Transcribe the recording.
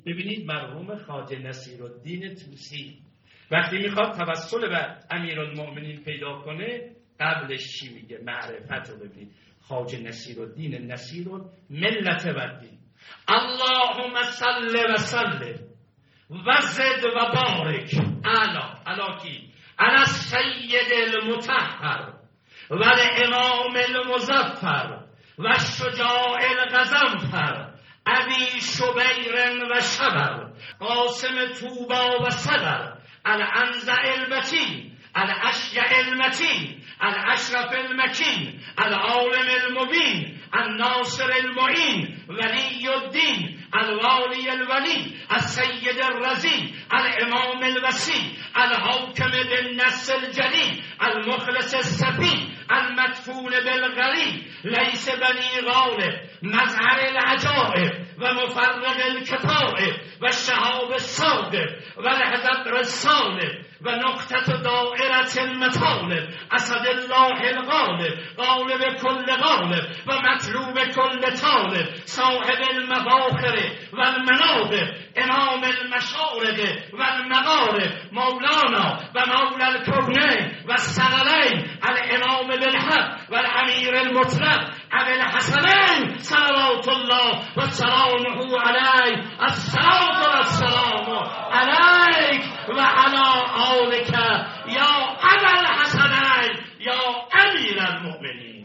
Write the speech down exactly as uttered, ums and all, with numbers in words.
ببینید مرحوم خواجه نصیرالدین طوسی وقتی میخواد توسل به امیرالمؤمنین پیدا کنه قبلش چی میگه؟ معرفت رو ببینید. خواجه نصیرالدین نصیر ملت و دین. اللهم صل و سلم و زد و بارک علا علا کی علی السید المطهر و الامام المظفر و الشجاع الغضنفر ابی شبیر و شبر قاسم طوبا و صدر الانزع المتین الاشجع المتین الاشرف المکین العالم المبین الناصر المعین ولی الدین الوالی الولی السید الرضی الامام الوسیع الحاکم بالنص الجلی المخلص الصفی المدفون بالغریب لیس بنی غالب مظهر العجائب و مفرق الکتائب و شهاب الصادق و الحذر الصالب و نقطة دائرة المطالب اسد الله الغالب غالب كل غالب و مطلوب كل طالب صاحب المفاخر و المناقب امام المشارق و المغارب مولانا و مولا الكونين و الثقلين الامام بالحق و الامیر المطلق ابی الحسنین صلوات الله و سلامه علیه